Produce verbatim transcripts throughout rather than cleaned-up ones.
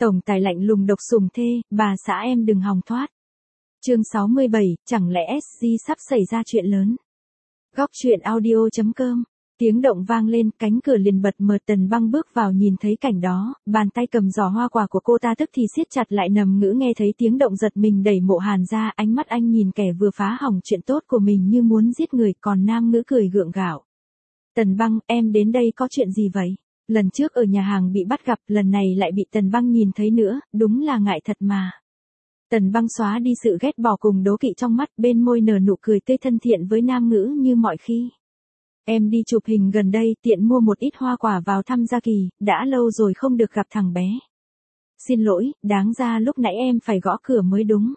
Tổng tài lạnh lùng độc sùng thê, bà xã em đừng hòng thoát. Chương sáu mươi bảy, chẳng lẽ ét giê sắp xảy ra chuyện lớn. Góc truyện audio chấm com. Tiếng động vang lên, cánh cửa liền bật mở. Tần Băng bước vào nhìn thấy cảnh đó, bàn tay cầm giỏ hoa quả của cô ta tức thì siết chặt lại. Nằm Ngữ nghe thấy tiếng động giật mình đẩy Mộ Hàn ra, ánh mắt anh nhìn kẻ vừa phá hỏng chuyện tốt của mình như muốn giết người, còn Nam Ngữ cười gượng gạo. Tần Băng, em đến đây có chuyện gì vậy? Lần trước ở nhà hàng bị bắt gặp, lần này lại bị Tần Băng nhìn thấy nữa, đúng là ngại thật mà. Tần Băng xóa đi sự ghét bỏ cùng đố kỵ trong mắt, bên môi nở nụ cười tươi thân thiện với Nam Ngữ như mọi khi. Em đi chụp hình gần đây, tiện mua một ít hoa quả vào thăm Gia Kỳ, đã lâu rồi không được gặp thằng bé. Xin lỗi, đáng ra lúc nãy em phải gõ cửa mới đúng.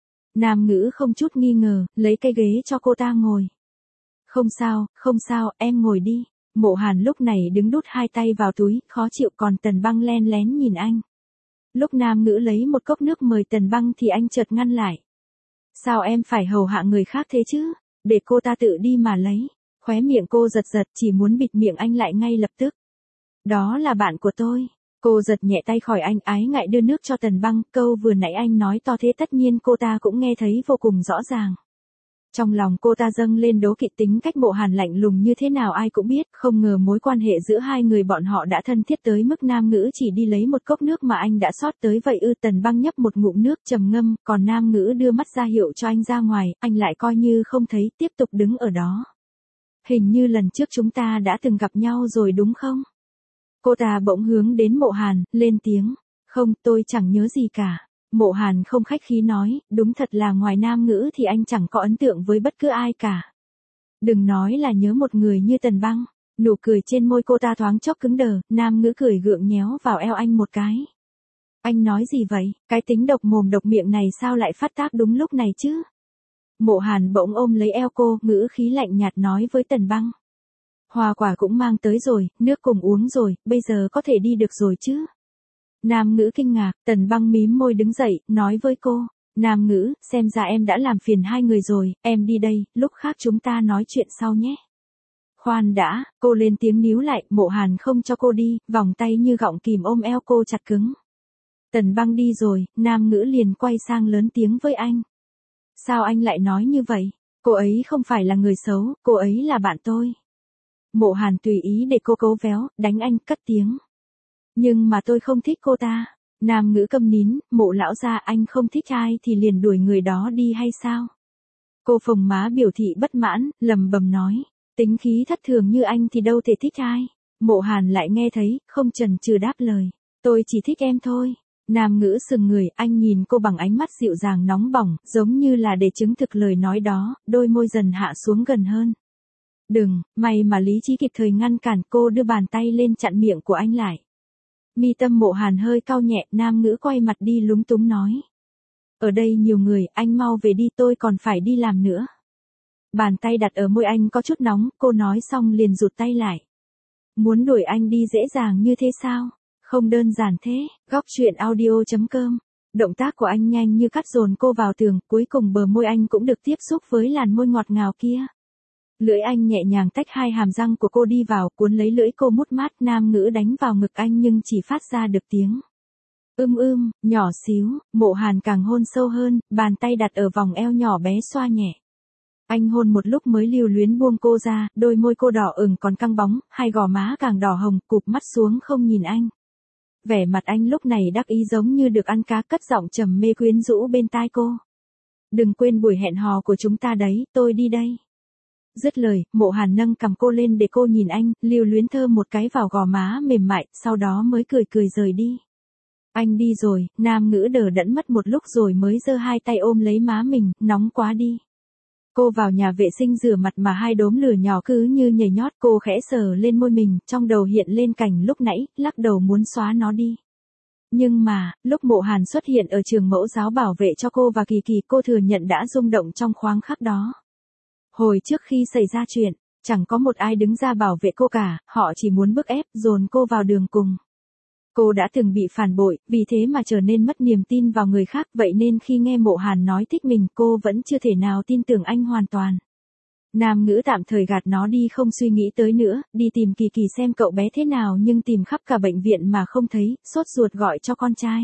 Nam Ngữ không chút nghi ngờ, lấy cái ghế cho cô ta ngồi. Không sao, không sao, em ngồi đi. Mộ Hàn lúc này đứng đút hai tay vào túi, khó chịu, còn Tần Băng len lén nhìn anh. Lúc Nam Ngữ lấy một cốc nước mời Tần Băng thì anh chợt ngăn lại. Sao em phải hầu hạ người khác thế chứ? Để cô ta tự đi mà lấy. Khóe miệng cô giật giật, chỉ muốn bịt miệng anh lại ngay lập tức. Đó là bạn của tôi. Cô giật nhẹ tay khỏi anh, ái ngại đưa nước cho Tần Băng. Câu vừa nãy anh nói to thế tất nhiên cô ta cũng nghe thấy vô cùng rõ ràng. Trong lòng cô ta dâng lên đố kỵ, tính cách Mộ Hàn lạnh lùng như thế nào ai cũng biết, không ngờ mối quan hệ giữa hai người bọn họ đã thân thiết tới mức Nam Ngữ chỉ đi lấy một cốc nước mà anh đã xót tới vậy ư. Tần Băng nhấp một ngụm nước trầm ngâm, còn Nam Ngữ đưa mắt ra hiệu cho anh ra ngoài, anh lại coi như không thấy, tiếp tục đứng ở đó. Hình như lần trước chúng ta đã từng gặp nhau rồi đúng không? Cô ta bỗng hướng đến Mộ Hàn, lên tiếng. Không, tôi chẳng nhớ gì cả. Mộ Hàn không khách khí nói, đúng thật là ngoài Nam Ngữ thì anh chẳng có ấn tượng với bất cứ ai cả. Đừng nói là nhớ một người như Tần Băng. Nụ cười trên môi cô ta thoáng chốc cứng đờ, Nam Ngữ cười gượng nhéo vào eo anh một cái. Anh nói gì vậy, cái tính độc mồm độc miệng này sao lại phát tác đúng lúc này chứ? Mộ Hàn bỗng ôm lấy eo cô, ngữ khí lạnh nhạt nói với Tần Băng. Hoa quả cũng mang tới rồi, nước cùng uống rồi, bây giờ có thể đi được rồi chứ? Nam Ngữ kinh ngạc, Tần Băng mím môi đứng dậy, nói với cô. Nam Ngữ, xem ra em đã làm phiền hai người rồi, em đi đây, lúc khác chúng ta nói chuyện sau nhé. Khoan đã, cô lên tiếng níu lại, Mộ Hàn không cho cô đi, vòng tay như gọng kìm ôm eo cô chặt cứng. Tần Băng đi rồi, Nam Ngữ liền quay sang lớn tiếng với anh. Sao anh lại nói như vậy? Cô ấy không phải là người xấu, cô ấy là bạn tôi. Mộ Hàn tùy ý để cô cố véo, đánh anh, cất tiếng. Nhưng mà tôi không thích cô ta. Nam Ngữ câm nín, Mộ lão gia, anh không thích ai thì liền đuổi người đó đi hay sao? Cô phồng má biểu thị bất mãn, lầm bầm nói. Tính khí thất thường như anh thì đâu thể thích ai. Mộ Hàn lại nghe thấy, không chần chừ đáp lời. Tôi chỉ thích em thôi. Nam Ngữ sừng người, anh nhìn cô bằng ánh mắt dịu dàng nóng bỏng, giống như là để chứng thực lời nói đó, đôi môi dần hạ xuống gần hơn. Đừng, may mà lý trí kịp thời ngăn cản, cô đưa bàn tay lên chặn miệng của anh lại. Mi tâm Mộ Hàn hơi cau nhẹ, Nam Ngữ quay mặt đi lúng túng nói. Ở đây nhiều người, anh mau về đi, tôi còn phải đi làm nữa. Bàn tay đặt ở môi anh có chút nóng, cô nói xong liền rụt tay lại. Muốn đuổi anh đi dễ dàng như thế sao? Không đơn giản thế. Góc truyện audio chấm com. Động tác của anh nhanh như cắt dồn cô vào tường, cuối cùng bờ môi anh cũng được tiếp xúc với làn môi ngọt ngào kia. Lưỡi anh nhẹ nhàng tách hai hàm răng của cô đi vào, cuốn lấy lưỡi cô mút mát. Nam Ngữ đánh vào ngực anh nhưng chỉ phát ra được tiếng ưm ưm, nhỏ xíu. Mộ Hàn càng hôn sâu hơn, bàn tay đặt ở vòng eo nhỏ bé xoa nhẹ. Anh hôn một lúc mới lưu luyến buông cô ra, đôi môi cô đỏ ửng còn căng bóng, hai gò má càng đỏ hồng, cụp mắt xuống không nhìn anh. Vẻ mặt anh lúc này đắc ý giống như được ăn cá, cất giọng trầm mê quyến rũ bên tai cô. Đừng quên buổi hẹn hò của chúng ta đấy, tôi đi đây. Dứt lời, Mộ Hàn nâng cằm cô lên để cô nhìn anh, lưu luyến thơm một cái vào gò má mềm mại, sau đó mới cười cười rời đi. Anh đi rồi, Nam Ngữ đờ đẫn mất một lúc rồi mới giơ hai tay ôm lấy má mình, nóng quá đi. Cô vào nhà vệ sinh rửa mặt mà hai đốm lửa nhỏ cứ như nhảy nhót, cô khẽ sờ lên môi mình, trong đầu hiện lên cảnh lúc nãy, lắc đầu muốn xóa nó đi. Nhưng mà, lúc Mộ Hàn xuất hiện ở trường mẫu giáo bảo vệ cho cô và Kỳ Kỳ, cô thừa nhận đã rung động trong khoáng khắc đó. Hồi trước khi xảy ra chuyện, chẳng có một ai đứng ra bảo vệ cô cả, họ chỉ muốn bức ép, dồn cô vào đường cùng. Cô đã từng bị phản bội, vì thế mà trở nên mất niềm tin vào người khác, vậy nên khi nghe Mộ Hàn nói thích mình, cô vẫn chưa thể nào tin tưởng anh hoàn toàn. Nam ngữ tạm thời gạt nó đi không suy nghĩ tới nữa, đi tìm Kỳ Kỳ xem cậu bé thế nào nhưng tìm khắp cả bệnh viện mà không thấy, sốt ruột gọi cho con trai.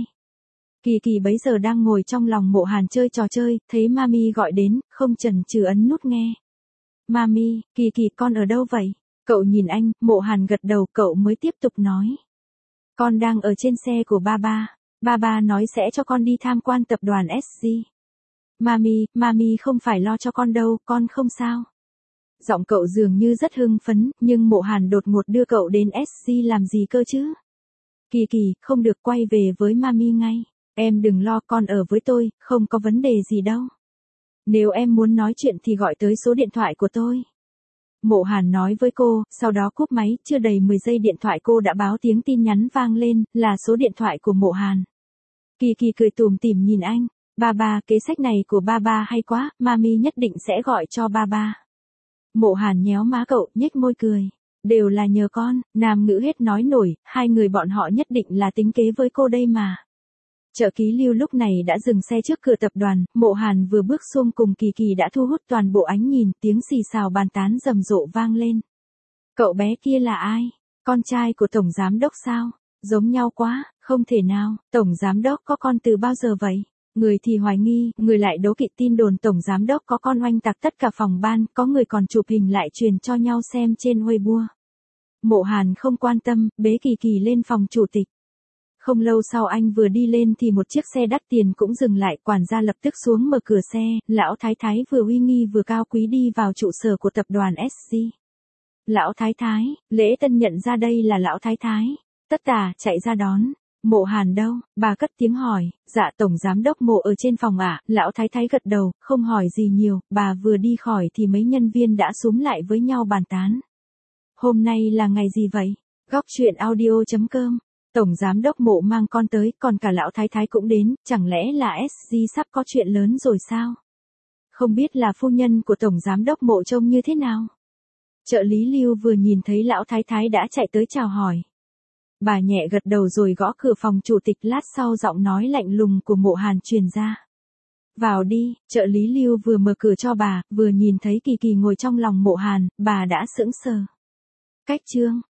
Kỳ Kỳ bấy giờ đang ngồi trong lòng Mộ Hàn chơi trò chơi, thấy Mami gọi đến, không chần chừ ấn nút nghe. Mami, Kỳ Kỳ con ở đâu vậy? Cậu nhìn anh, Mộ Hàn gật đầu, cậu mới tiếp tục nói. Con đang ở trên xe của ba ba. Ba ba nói sẽ cho con đi tham quan tập đoàn ét giê. Mami, Mami không phải lo cho con đâu, con không sao. Giọng cậu dường như rất hưng phấn, nhưng Mộ Hàn đột ngột đưa cậu đến ét giê làm gì cơ chứ? Kỳ Kỳ, không được, quay về với Mami ngay. Em đừng lo, con ở với tôi, không có vấn đề gì đâu. Nếu em muốn nói chuyện thì gọi tới số điện thoại của tôi. Mộ Hàn nói với cô, sau đó cúp máy, chưa đầy mười giây điện thoại cô đã báo tiếng tin nhắn vang lên, là số điện thoại của Mộ Hàn. Kỳ Kỳ cười tủm tỉm nhìn anh, ba ba, kế sách này của ba ba hay quá, Mami nhất định sẽ gọi cho ba ba. Mộ Hàn nhéo má cậu, nhếch môi cười. Đều là nhờ con, Nam ngữ hết nói nổi, hai người bọn họ nhất định là tính kế với cô đây mà. Chợ Ký Lưu lúc này đã dừng xe trước cửa tập đoàn, Mộ Hàn vừa bước xuống cùng Kỳ Kỳ đã thu hút toàn bộ ánh nhìn, tiếng xì xào bàn tán rầm rộ vang lên. Cậu bé kia là ai? Con trai của Tổng Giám Đốc sao? Giống nhau quá, không thể nào, Tổng Giám Đốc có con từ bao giờ vậy? Người thì hoài nghi, người lại đố kỵ tin đồn Tổng Giám Đốc có con oanh tạc tất cả phòng ban, có người còn chụp hình lại truyền cho nhau xem trên Weibo. Mộ Hàn không quan tâm, bế Kỳ Kỳ lên phòng chủ tịch. Không lâu sau anh vừa đi lên thì một chiếc xe đắt tiền cũng dừng lại, quản gia lập tức xuống mở cửa xe, lão thái thái vừa uy nghi vừa cao quý đi vào trụ sở của tập đoàn ét giê. Lão thái thái, Lễ Tân nhận ra đây là lão thái thái. Tất tả chạy ra đón. Mộ Hàn đâu? Bà cất tiếng hỏi. Dạ Tổng Giám Đốc Mộ ở trên phòng ạ. Lão thái thái gật đầu, không hỏi gì nhiều, bà vừa đi khỏi thì mấy nhân viên đã xúm lại với nhau bàn tán. Hôm nay là ngày gì vậy? Góc truyện audio chấm com. Tổng Giám Đốc Mộ mang con tới, còn cả lão thái thái cũng đến, chẳng lẽ là ét giê sắp có chuyện lớn rồi sao? Không biết là phu nhân của Tổng Giám Đốc Mộ trông như thế nào? Trợ lý Lưu vừa nhìn thấy lão thái thái đã chạy tới chào hỏi. Bà nhẹ gật đầu rồi gõ cửa phòng chủ tịch, lát sau giọng nói lạnh lùng của Mộ Hàn truyền ra. Vào đi, trợ lý Lưu vừa mở cửa cho bà, vừa nhìn thấy Kỳ Kỳ ngồi trong lòng Mộ Hàn, bà đã sững sờ. Cách chương.